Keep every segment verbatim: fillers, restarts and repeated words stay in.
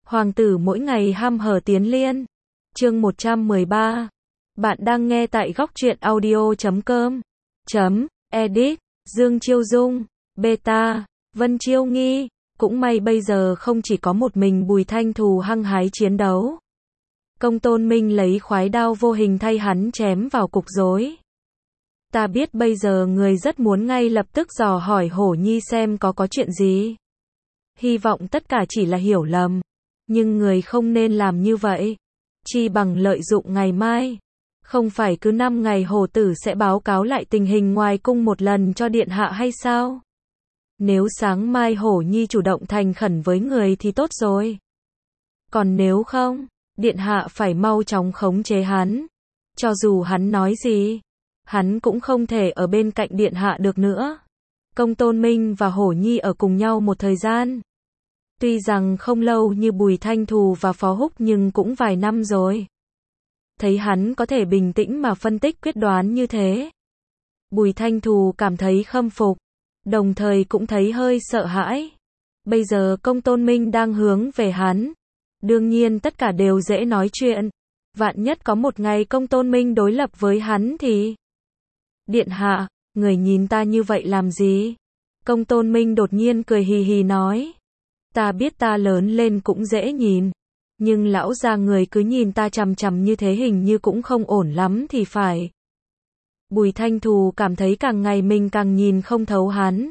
Hoàng tử mỗi ngày ham hở tiến liên. Chương một trăm mười ba. Bạn đang nghe tại góc truyện audio chấm com. Chấm, edit, Dương Chiêu Dung, beta, Vân Chiêu Nghi. Cũng may bây giờ không chỉ có một mình Bùi Thanh Thù hăng hái chiến đấu. Công Tôn Minh lấy khoái đao vô hình thay hắn chém vào cục rối. Ta biết bây giờ người rất muốn ngay lập tức dò hỏi Hổ Nhi xem có có chuyện gì. Hy vọng tất cả chỉ là hiểu lầm. Nhưng người không nên làm như vậy. Chi bằng lợi dụng ngày mai. Không phải cứ năm ngày hổ tử sẽ báo cáo lại tình hình ngoài cung một lần cho điện hạ hay sao? Nếu sáng mai Hổ Nhi chủ động thành khẩn với người thì tốt rồi. Còn nếu không, điện hạ phải mau chóng khống chế hắn. Cho dù hắn nói gì, hắn cũng không thể ở bên cạnh điện hạ được nữa. Công Tôn Minh và Hổ Nhi ở cùng nhau một thời gian. Tuy rằng không lâu như Bùi Thanh Thù và Phó Húc nhưng cũng vài năm rồi. Thấy hắn có thể bình tĩnh mà phân tích quyết đoán như thế. Bùi Thanh Thù cảm thấy khâm phục, đồng thời cũng thấy hơi sợ hãi. Bây giờ Công Tôn Minh đang hướng về hắn. Đương nhiên tất cả đều dễ nói chuyện. Vạn nhất có một ngày Công Tôn Minh đối lập với hắn thì... Điện hạ, người nhìn ta như vậy làm gì? Công Tôn Minh đột nhiên cười hì hì nói. Ta biết ta lớn lên cũng dễ nhìn. Nhưng lão gia người cứ nhìn ta chằm chằm như thế hình như cũng không ổn lắm thì phải. Bùi Thanh Thù cảm thấy càng ngày mình càng nhìn không thấu hắn.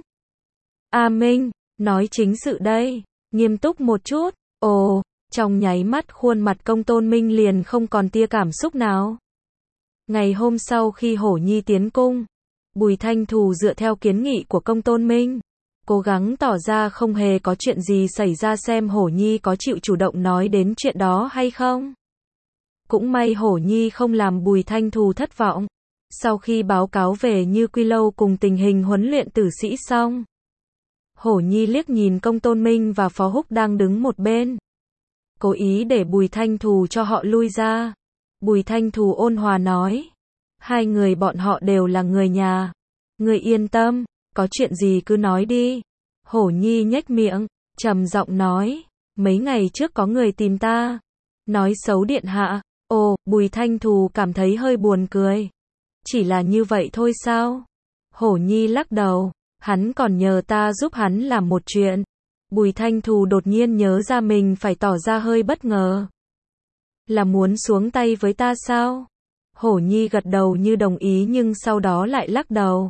A Minh, nói chính sự đây, nghiêm túc một chút. Ồ, trong nháy mắt khuôn mặt Công Tôn Minh liền không còn tia cảm xúc nào. Ngày hôm sau khi Hổ Nhi tiến cung, Bùi Thanh Thù dựa theo kiến nghị của Công Tôn Minh, cố gắng tỏ ra không hề có chuyện gì xảy ra xem Hổ Nhi có chịu chủ động nói đến chuyện đó hay không. Cũng may Hổ Nhi không làm Bùi Thanh Thù thất vọng. Sau khi báo cáo về Như Quy Lâu cùng tình hình huấn luyện tử sĩ xong, Hổ Nhi liếc nhìn Công Tôn Minh và Phó Húc đang đứng một bên. Cố ý để Bùi Thanh Thù cho họ lui ra. Bùi Thanh Thù ôn hòa nói. Hai người bọn họ đều là người nhà. Người yên tâm. Có chuyện gì cứ nói đi. Hổ Nhi nhếch miệng, trầm giọng nói, mấy ngày trước có người tìm ta, nói xấu điện hạ. Ồ, Bùi Thanh Thù cảm thấy hơi buồn cười. Chỉ là như vậy thôi sao? Hổ Nhi lắc đầu, hắn còn nhờ ta giúp hắn làm một chuyện. Bùi Thanh Thù đột nhiên nhớ ra mình phải tỏ ra hơi bất ngờ. Là muốn xuống tay với ta sao? Hổ Nhi gật đầu như đồng ý nhưng sau đó lại lắc đầu.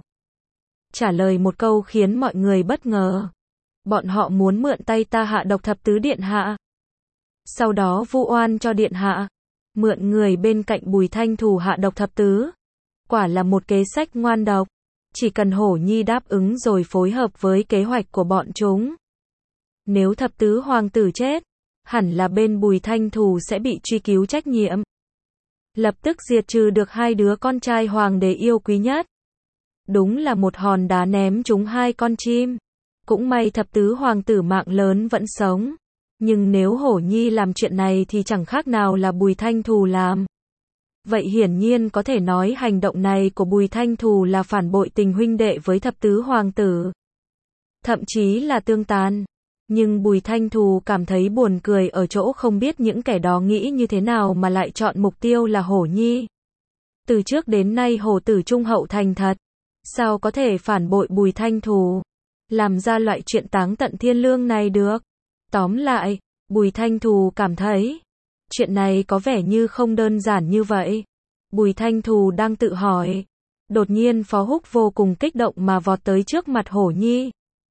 Trả lời một câu khiến mọi người bất ngờ. Bọn họ muốn mượn tay ta hạ độc thập tứ điện hạ. Sau đó vu oan cho điện hạ. Mượn người bên cạnh Bùi Thanh Thù hạ độc thập tứ. Quả là một kế sách ngoan độc. Chỉ cần Hổ Nhi đáp ứng rồi phối hợp với kế hoạch của bọn chúng. Nếu thập tứ hoàng tử chết, hẳn là bên Bùi Thanh Thù sẽ bị truy cứu trách nhiệm. Lập tức diệt trừ được hai đứa con trai hoàng đế yêu quý nhất. Đúng là một hòn đá ném trúng hai con chim. Cũng may thập tứ hoàng tử mạng lớn vẫn sống. Nhưng nếu Hổ Nhi làm chuyện này thì chẳng khác nào là Bùi Thanh Thù làm. Vậy hiển nhiên có thể nói hành động này của Bùi Thanh Thù là phản bội tình huynh đệ với thập tứ hoàng tử. Thậm chí là tương tàn. Nhưng Bùi Thanh Thù cảm thấy buồn cười ở chỗ không biết những kẻ đó nghĩ như thế nào mà lại chọn mục tiêu là Hổ Nhi. Từ trước đến nay hổ tử trung hậu thành thật. Sao có thể phản bội Bùi Thanh Thù? Làm ra loại chuyện táng tận thiên lương này được? Tóm lại, Bùi Thanh Thù cảm thấy chuyện này có vẻ như không đơn giản như vậy. Bùi Thanh Thù đang tự hỏi. Đột nhiên Phó Húc vô cùng kích động mà vọt tới trước mặt Hổ Nhi.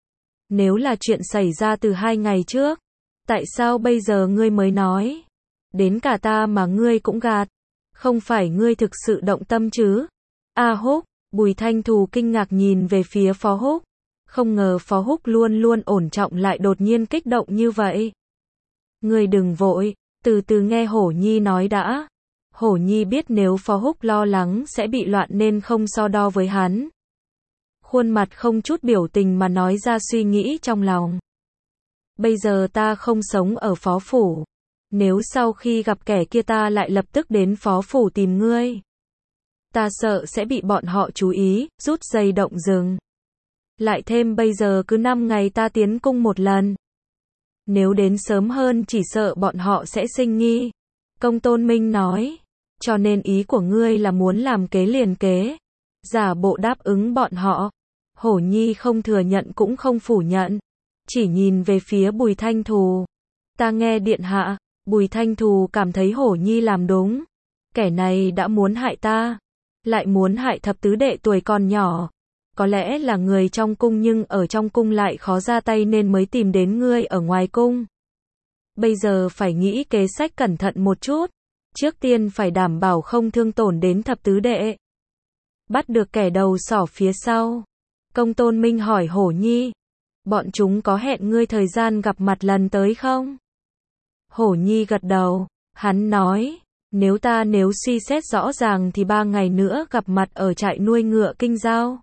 Nếu là chuyện xảy ra từ hai ngày trước, tại sao bây giờ ngươi mới nói? Đến cả ta mà ngươi cũng gạt. Không phải ngươi thực sự động tâm chứ? A Húc, Bùi Thanh Thù kinh ngạc nhìn về phía Phó Húc. Không ngờ Phó Húc luôn luôn ổn trọng lại đột nhiên kích động như vậy. Ngươi đừng vội, từ từ nghe Hổ Nhi nói đã. Hổ Nhi biết nếu Phó Húc lo lắng sẽ bị loạn nên không so đo với hắn. Khuôn mặt không chút biểu tình mà nói ra suy nghĩ trong lòng. Bây giờ ta không sống ở Phó Phủ. Nếu sau khi gặp kẻ kia ta lại lập tức đến Phó Phủ tìm ngươi, ta sợ sẽ bị bọn họ chú ý, rút dây động rừng. Lại thêm bây giờ cứ năm ngày ta tiến cung một lần. Nếu đến sớm hơn chỉ sợ bọn họ sẽ sinh nghi. Công Tôn Minh nói. Cho nên ý của ngươi là muốn làm kế liền kế. Giả bộ đáp ứng bọn họ. Hổ Nhi không thừa nhận cũng không phủ nhận. Chỉ nhìn về phía Bùi Thanh Thù. Ta nghe điện hạ. Bùi Thanh Thù cảm thấy Hổ Nhi làm đúng. Kẻ này đã muốn hại ta. Lại muốn hại thập tứ đệ tuổi còn nhỏ. Có lẽ là người trong cung nhưng ở trong cung lại khó ra tay nên mới tìm đến ngươi ở ngoài cung. Bây giờ phải nghĩ kế sách cẩn thận một chút. Trước tiên phải đảm bảo không thương tổn đến thập tứ đệ. Bắt được kẻ đầu sỏ phía sau. Công Tôn Minh hỏi Hổ Nhi. Bọn chúng có hẹn ngươi thời gian gặp mặt lần tới không? Hổ Nhi gật đầu. Hắn nói. Nếu ta nếu suy xét rõ ràng thì ba ngày nữa gặp mặt ở trại nuôi ngựa Kinh Giao.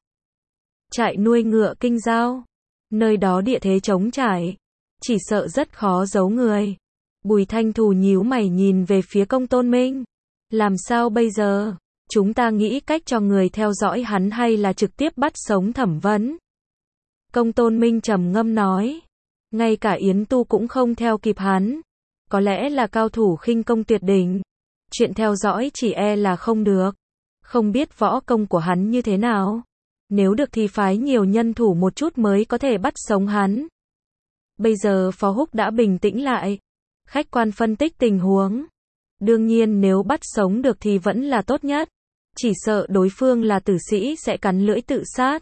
Trại nuôi ngựa Kinh Giao. Nơi đó địa thế trống trải. Chỉ sợ rất khó giấu người. Bùi Thanh Thù nhíu mày nhìn về phía Công Tôn Minh. Làm sao bây giờ? Chúng ta nghĩ cách cho người theo dõi hắn hay là trực tiếp bắt sống thẩm vấn? Công Tôn Minh trầm ngâm nói. Ngay cả Yến Tu cũng không theo kịp hắn. Có lẽ là cao thủ khinh công tuyệt đỉnh. Chuyện theo dõi chỉ e là không được. Không biết võ công của hắn như thế nào. Nếu được thì phái nhiều nhân thủ một chút mới có thể bắt sống hắn. Bây giờ Phó Húc đã bình tĩnh lại. Khách quan phân tích tình huống. Đương nhiên nếu bắt sống được thì vẫn là tốt nhất. Chỉ sợ đối phương là tử sĩ sẽ cắn lưỡi tự sát.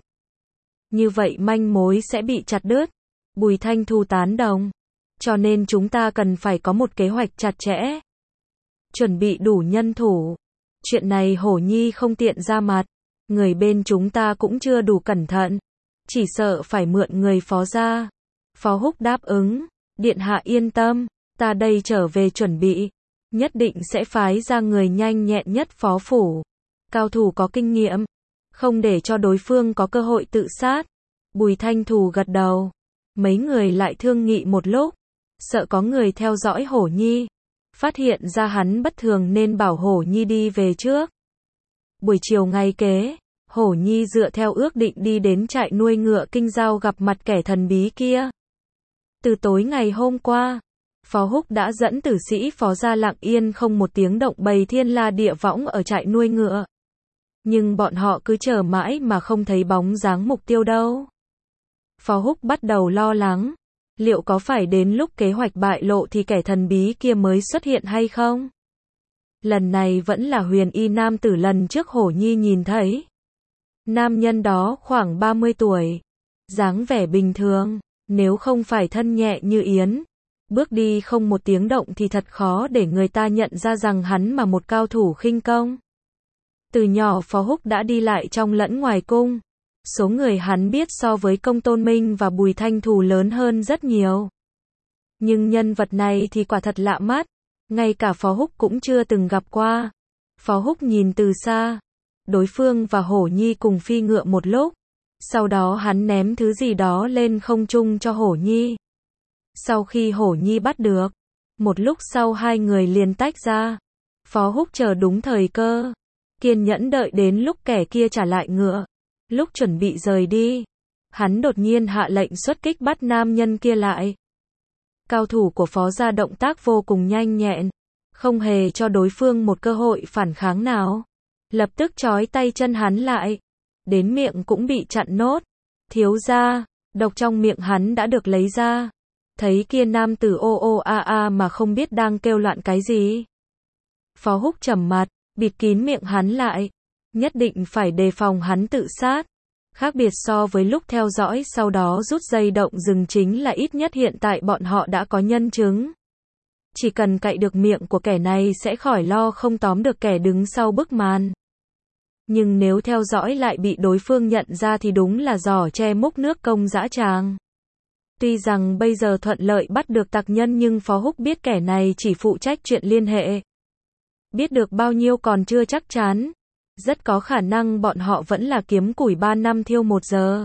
Như vậy manh mối sẽ bị chặt đứt. Bùi Thanh Thu tán đồng. Cho nên chúng ta cần phải có một kế hoạch chặt chẽ. Chuẩn bị đủ nhân thủ. Chuyện này Hổ Nhi không tiện ra mặt. Người bên chúng ta cũng chưa đủ cẩn thận. Chỉ sợ phải mượn người Phó ra. Phó Húc đáp ứng. Điện hạ yên tâm. Ta đây trở về chuẩn bị. Nhất định sẽ phái ra người nhanh nhẹn nhất Phó phủ. Cao thủ có kinh nghiệm. Không để cho đối phương có cơ hội tự sát. Bùi Thanh Thù gật đầu. Mấy người lại thương nghị một lúc. Sợ có người theo dõi Hổ Nhi. Phát hiện ra hắn bất thường nên bảo Hổ Nhi đi về trước. Buổi chiều ngày kế, Hổ Nhi dựa theo ước định đi đến trại nuôi ngựa Kinh Giao gặp mặt kẻ thần bí kia. Từ tối ngày hôm qua, Phó Húc đã dẫn tử sĩ Phó ra lặng yên không một tiếng động bày thiên la địa võng ở trại nuôi ngựa. Nhưng bọn họ cứ chờ mãi mà không thấy bóng dáng mục tiêu đâu. Phó Húc bắt đầu lo lắng. Liệu có phải đến lúc kế hoạch bại lộ thì kẻ thần bí kia mới xuất hiện hay không? Lần này vẫn là huyền y nam tử lần trước Hổ Nhi nhìn thấy. Nam nhân đó khoảng ba mươi tuổi. Dáng vẻ bình thường. Nếu không phải thân nhẹ như yến. Bước đi không một tiếng động thì thật khó để người ta nhận ra rằng hắn mà một cao thủ khinh công. Từ nhỏ Phó Húc đã đi lại trong lẫn ngoài cung. Số người hắn biết so với Công Tôn Minh và Bùi Thanh Thù lớn hơn rất nhiều. Nhưng nhân vật này thì quả thật lạ mắt. Ngay cả Phó Húc cũng chưa từng gặp qua. Phó Húc nhìn từ xa. Đối phương và Hổ Nhi cùng phi ngựa một lúc. Sau đó hắn ném thứ gì đó lên không trung cho Hổ Nhi. Sau khi Hổ Nhi bắt được, một lúc sau hai người liền tách ra. Phó Húc chờ đúng thời cơ. Kiên nhẫn đợi đến lúc kẻ kia trả lại ngựa. Lúc chuẩn bị rời đi, hắn đột nhiên hạ lệnh xuất kích bắt nam nhân kia lại. Cao thủ của Phó gia động tác vô cùng nhanh nhẹn, không hề cho đối phương một cơ hội phản kháng nào. Lập tức trói tay chân hắn lại, đến miệng cũng bị chặn nốt. Thiếu gia, độc trong miệng hắn đã được lấy ra. Thấy kia nam tử ô ô a a mà không biết đang kêu loạn cái gì. Phó Húc trầm mặt, bịt kín miệng hắn lại. Nhất định phải đề phòng hắn tự sát. Khác biệt so với lúc theo dõi sau đó rút dây động rừng chính là ít nhất hiện tại bọn họ đã có nhân chứng. Chỉ cần cạy được miệng của kẻ này sẽ khỏi lo không tóm được kẻ đứng sau bức màn. Nhưng nếu theo dõi lại bị đối phương nhận ra thì đúng là giỏ che múc nước công dã tràng. Tuy rằng bây giờ thuận lợi bắt được tặc nhân nhưng Phó Húc biết kẻ này chỉ phụ trách chuyện liên hệ. Biết được bao nhiêu còn chưa chắc chắn. Rất có khả năng bọn họ vẫn là kiếm củi ba năm thiêu một giờ.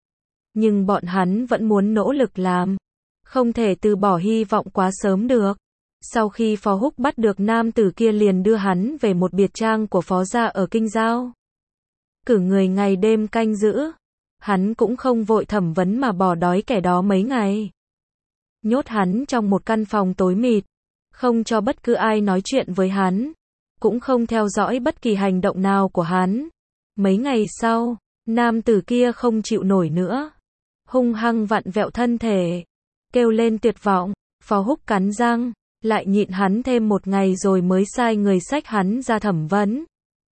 Nhưng bọn hắn vẫn muốn nỗ lực làm. Không thể từ bỏ hy vọng quá sớm được. Sau khi Phó Húc bắt được nam tử kia liền đưa hắn về một biệt trang của Phó gia ở Kinh Giao. Cử người ngày đêm canh giữ. Hắn cũng không vội thẩm vấn mà bỏ đói kẻ đó mấy ngày. nhốt hắn trong một căn phòng tối mịt, không cho bất cứ ai nói chuyện với hắn, cũng không theo dõi bất kỳ hành động nào của hắn. Mấy ngày sau, nam tử kia không chịu nổi nữa, hung hăng vặn vẹo thân thể, kêu lên tuyệt vọng. Phó Húc cắn răng, lại nhịn hắn thêm một ngày rồi mới sai người xách hắn ra thẩm vấn.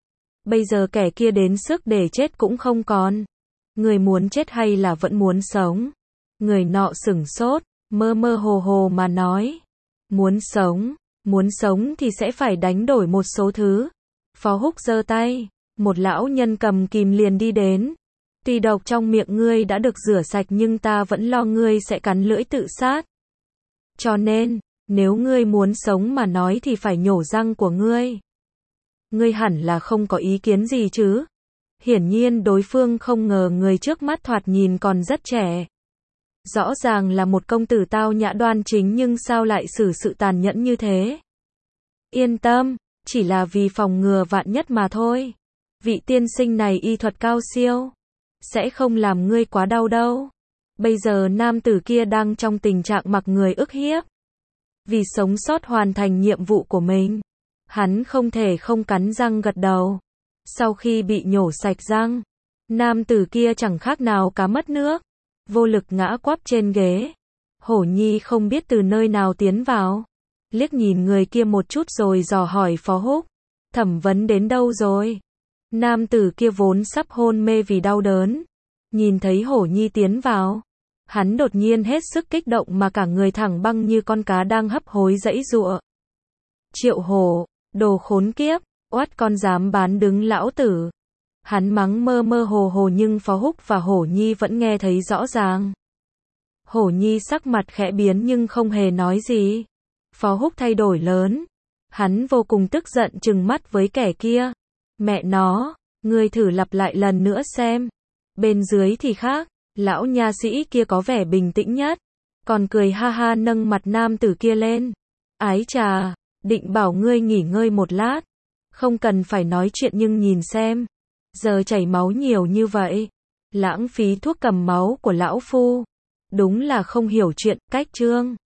Bây giờ kẻ kia đến sức để chết cũng không còn. Người muốn chết hay là vẫn muốn sống? Người nọ sửng sốt, mơ mơ hồ hồ mà nói. Muốn sống, muốn sống thì sẽ phải đánh đổi một số thứ. Phó Húc giơ tay, một lão nhân cầm kìm liền đi đến. Tuy độc trong miệng ngươi đã được rửa sạch nhưng ta vẫn lo ngươi sẽ cắn lưỡi tự sát. Cho nên, nếu ngươi muốn sống mà nói thì phải nhổ răng của ngươi. Ngươi hẳn là không có ý kiến gì chứ? Hiển nhiên đối phương không ngờ người trước mắt thoạt nhìn còn rất trẻ. Rõ ràng là một công tử tao nhã đoan chính nhưng sao lại xử sự tàn nhẫn như thế? Yên tâm, chỉ là vì phòng ngừa vạn nhất mà thôi. Vị tiên sinh này y thuật cao siêu, sẽ không làm ngươi quá đau đâu. Bây giờ nam tử kia đang trong tình trạng mặc người ức hiếp. Vì sống sót hoàn thành nhiệm vụ của mình, hắn không thể không cắn răng gật đầu. Sau khi bị nhổ sạch răng, nam tử kia chẳng khác nào cá mất nước, vô lực ngã quắp trên ghế. Hổ Nhi không biết từ nơi nào tiến vào, liếc nhìn người kia một chút rồi dò hỏi Phó Húc, thẩm vấn đến đâu rồi? Nam tử kia vốn sắp hôn mê vì đau đớn, nhìn thấy Hổ Nhi tiến vào, hắn đột nhiên hết sức kích động mà cả người thẳng băng như con cá đang hấp hối giãy giụa. Triệu Hổ, đồ khốn kiếp, oát con dám bán đứng lão tử. Hắn mắng mơ mơ hồ hồ nhưng Phó Húc và Hổ Nhi vẫn nghe thấy rõ ràng. Hổ Nhi sắc mặt khẽ biến nhưng không hề nói gì. Phó Húc thay đổi lớn. Hắn vô cùng tức giận trừng mắt với kẻ kia. Mẹ nó, ngươi thử lặp lại lần nữa xem. Bên dưới thì khác, lão nha sĩ kia có vẻ bình tĩnh nhất, còn cười ha ha nâng mặt nam tử kia lên. Ái chà, định bảo ngươi nghỉ ngơi một lát, không cần phải nói chuyện nhưng nhìn xem, giờ chảy máu nhiều như vậy, lãng phí thuốc cầm máu của lão phu, đúng là không hiểu chuyện, cách trương.